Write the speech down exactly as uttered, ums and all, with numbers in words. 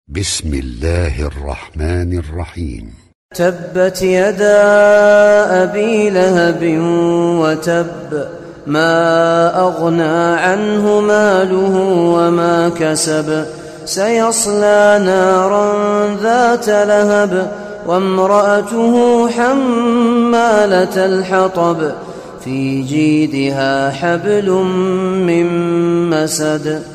بسم الله الرحمن الرحيم. تبت يدا أبي لهب وتب، ما أغنى عنه ماله وما كسب، سيصلى نارا ذات لهب وامرأته حمالة الحطب، في جيدها حبل من مسد.